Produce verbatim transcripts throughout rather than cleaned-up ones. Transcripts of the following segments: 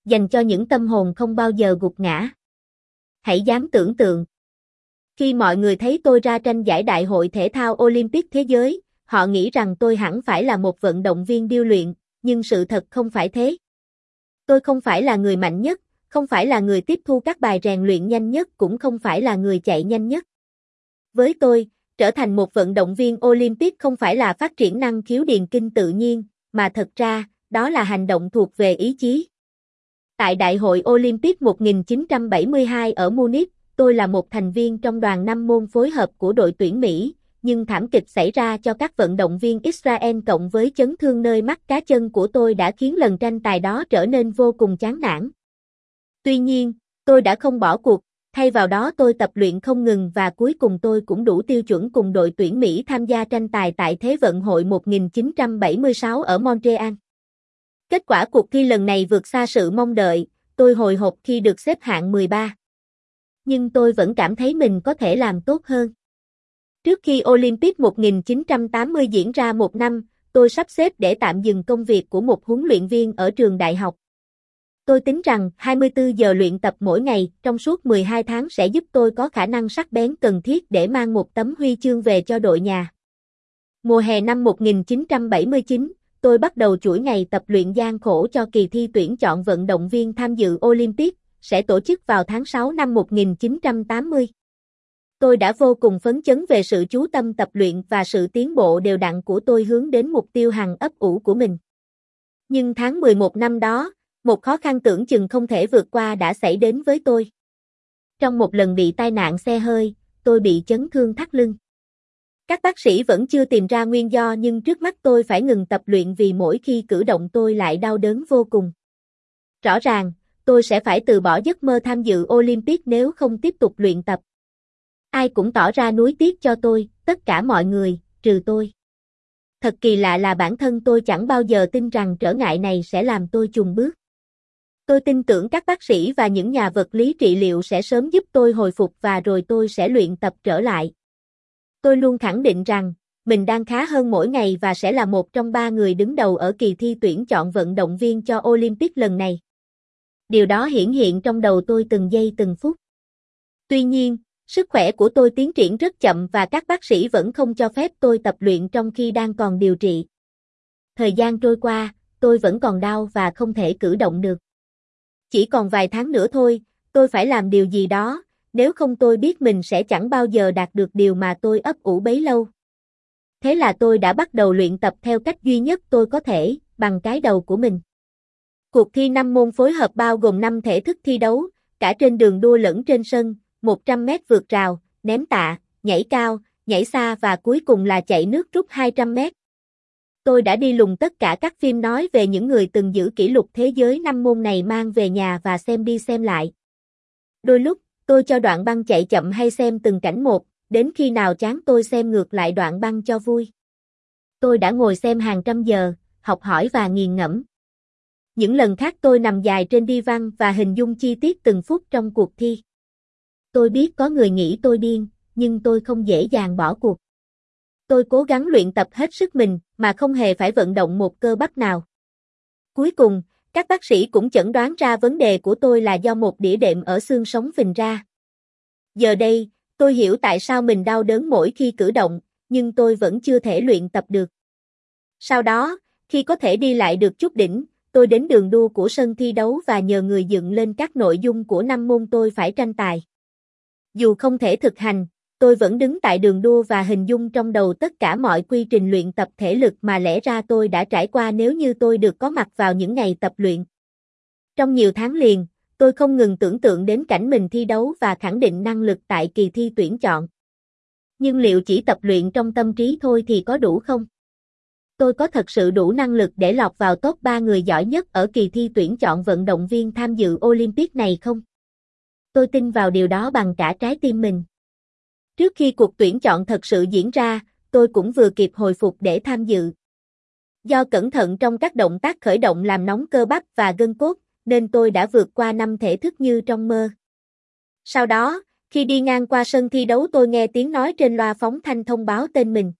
dành cho những tâm hồn không bao giờ gục ngã. Hãy dám tưởng tượng. Khi mọi người thấy tôi ra tranh giải Đại hội Thể thao Olympic Thế giới, họ nghĩ rằng tôi hẳn phải là một vận động viên điêu luyện, nhưng sự thật không phải thế. Tôi không phải là người mạnh nhất, không phải là người tiếp thu các bài rèn luyện nhanh nhất, cũng không phải là người chạy nhanh nhất. Với tôi, trở thành một vận động viên Olympic không phải là phát triển năng khiếu điền kinh tự nhiên, mà thật ra, đó là hành động thuộc về ý chí. Tại Đại hội Olympic một nghìn chín trăm bảy mươi hai ở Munich, tôi là một thành viên trong đoàn năm môn phối hợp của đội tuyển Mỹ, nhưng thảm kịch xảy ra cho các vận động viên Israel cộng với chấn thương nơi mắt cá chân của tôi đã khiến lần tranh tài đó trở nên vô cùng chán nản. Tuy nhiên, tôi đã không bỏ cuộc, thay vào đó tôi tập luyện không ngừng và cuối cùng tôi cũng đủ tiêu chuẩn cùng đội tuyển Mỹ tham gia tranh tài tại Thế vận hội một nghìn chín trăm bảy mươi sáu ở Montreal. Kết quả cuộc thi lần này vượt xa sự mong đợi, tôi hồi hộp khi được xếp hạng mười ba. Nhưng tôi vẫn cảm thấy mình có thể làm tốt hơn. Trước khi Olympic một nghìn chín trăm tám mươi diễn ra một năm, tôi sắp xếp để tạm dừng công việc của một huấn luyện viên ở trường đại học. Tôi tính rằng hai mươi tư giờ luyện tập mỗi ngày trong suốt mười hai tháng sẽ giúp tôi có khả năng sắc bén cần thiết để mang một tấm huy chương về cho đội nhà. Mùa hè năm một nghìn chín trăm bảy mươi chín, tôi bắt đầu chuỗi ngày tập luyện gian khổ cho kỳ thi tuyển chọn vận động viên tham dự Olympic, sẽ tổ chức vào tháng sáu năm một nghìn chín trăm tám mươi. Tôi đã vô cùng phấn chấn về sự chú tâm tập luyện và sự tiến bộ đều đặn của tôi hướng đến mục tiêu hằng ấp ủ của mình. Nhưng tháng mười một năm đó, một khó khăn tưởng chừng không thể vượt qua đã xảy đến với tôi. Trong một lần bị tai nạn xe hơi, tôi bị chấn thương thắt lưng. Các bác sĩ vẫn chưa tìm ra nguyên do nhưng trước mắt tôi phải ngừng tập luyện vì mỗi khi cử động tôi lại đau đớn vô cùng. Rõ ràng, tôi sẽ phải từ bỏ giấc mơ tham dự Olympic nếu không tiếp tục luyện tập. Ai cũng tỏ ra nuối tiếc cho tôi, tất cả mọi người, trừ tôi. Thật kỳ lạ là bản thân tôi chẳng bao giờ tin rằng trở ngại này sẽ làm tôi chùn bước. Tôi tin tưởng các bác sĩ và những nhà vật lý trị liệu sẽ sớm giúp tôi hồi phục và rồi tôi sẽ luyện tập trở lại. Tôi luôn khẳng định rằng, mình đang khá hơn mỗi ngày và sẽ là một trong ba người đứng đầu ở kỳ thi tuyển chọn vận động viên cho Olympic lần này. Điều đó hiển hiện trong đầu tôi từng giây từng phút. Tuy nhiên, sức khỏe của tôi tiến triển rất chậm và các bác sĩ vẫn không cho phép tôi tập luyện trong khi đang còn điều trị. Thời gian trôi qua, tôi vẫn còn đau và không thể cử động được. Chỉ còn vài tháng nữa thôi, tôi phải làm điều gì đó, nếu không tôi biết mình sẽ chẳng bao giờ đạt được điều mà tôi ấp ủ bấy lâu. Thế là tôi đã bắt đầu luyện tập theo cách duy nhất tôi có thể, bằng cái đầu của mình. Cuộc thi năm môn phối hợp bao gồm năm thể thức thi đấu, cả trên đường đua lẫn trên sân, một trăm mét vượt rào, ném tạ, nhảy cao, nhảy xa và cuối cùng là chạy nước rút hai trăm mét. Tôi đã đi lùng tất cả các phim nói về những người từng giữ kỷ lục thế giới năm môn này mang về nhà và xem đi xem lại. Đôi lúc, tôi cho đoạn băng chạy chậm hay xem từng cảnh một, đến khi nào chán tôi xem ngược lại đoạn băng cho vui. Tôi đã ngồi xem hàng trăm giờ, học hỏi và nghiền ngẫm. Những lần khác tôi nằm dài trên đi văn và hình dung chi tiết từng phút trong cuộc thi. Tôi biết có người nghĩ tôi điên, nhưng tôi không dễ dàng bỏ cuộc. Tôi cố gắng luyện tập hết sức mình, mà không hề phải vận động một cơ bắp nào. Cuối cùng, các bác sĩ cũng chẩn đoán ra vấn đề của tôi là do một đĩa đệm ở xương sống phình ra. Giờ đây, tôi hiểu tại sao mình đau đớn mỗi khi cử động, nhưng tôi vẫn chưa thể luyện tập được. Sau đó, khi có thể đi lại được chút đỉnh, tôi đến đường đua của sân thi đấu và nhờ người dựng lên các nội dung của năm môn tôi phải tranh tài. Dù không thể thực hành, tôi vẫn đứng tại đường đua và hình dung trong đầu tất cả mọi quy trình luyện tập thể lực mà lẽ ra tôi đã trải qua nếu như tôi được có mặt vào những ngày tập luyện. Trong nhiều tháng liền, tôi không ngừng tưởng tượng đến cảnh mình thi đấu và khẳng định năng lực tại kỳ thi tuyển chọn. Nhưng liệu chỉ tập luyện trong tâm trí thôi thì có đủ không? Tôi có thật sự đủ năng lực để lọt vào top ba người giỏi nhất ở kỳ thi tuyển chọn vận động viên tham dự Olympic này không? Tôi tin vào điều đó bằng cả trái tim mình. Trước khi cuộc tuyển chọn thật sự diễn ra, tôi cũng vừa kịp hồi phục để tham dự. Do cẩn thận trong các động tác khởi động làm nóng cơ bắp và gân cốt, nên tôi đã vượt qua năm thể thức như trong mơ. Sau đó, khi đi ngang qua sân thi đấu tôi nghe tiếng nói trên loa phóng thanh thông báo tên mình.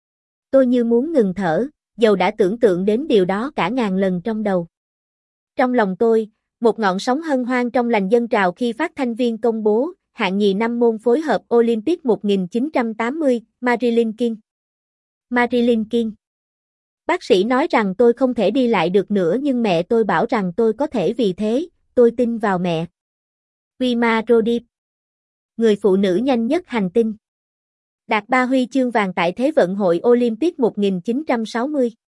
Tôi như muốn ngừng thở, dầu đã tưởng tượng đến điều đó cả ngàn lần trong đầu. Trong lòng tôi, Một ngọn sóng hân hoan trong lành dân trào khi phát thanh viên công bố, hạng nhì năm môn phối hợp Olympic một nghìn chín trăm tám mươi, Marilyn King. Marilyn King. Bác sĩ nói rằng tôi không thể đi lại được nữa nhưng mẹ tôi bảo rằng tôi có thể vì thế, tôi tin vào mẹ. Vilma Rodip. Người phụ nữ nhanh nhất hành tinh. Đạt ba huy chương vàng tại Thế vận hội Olympic một nghìn chín trăm sáu mươi.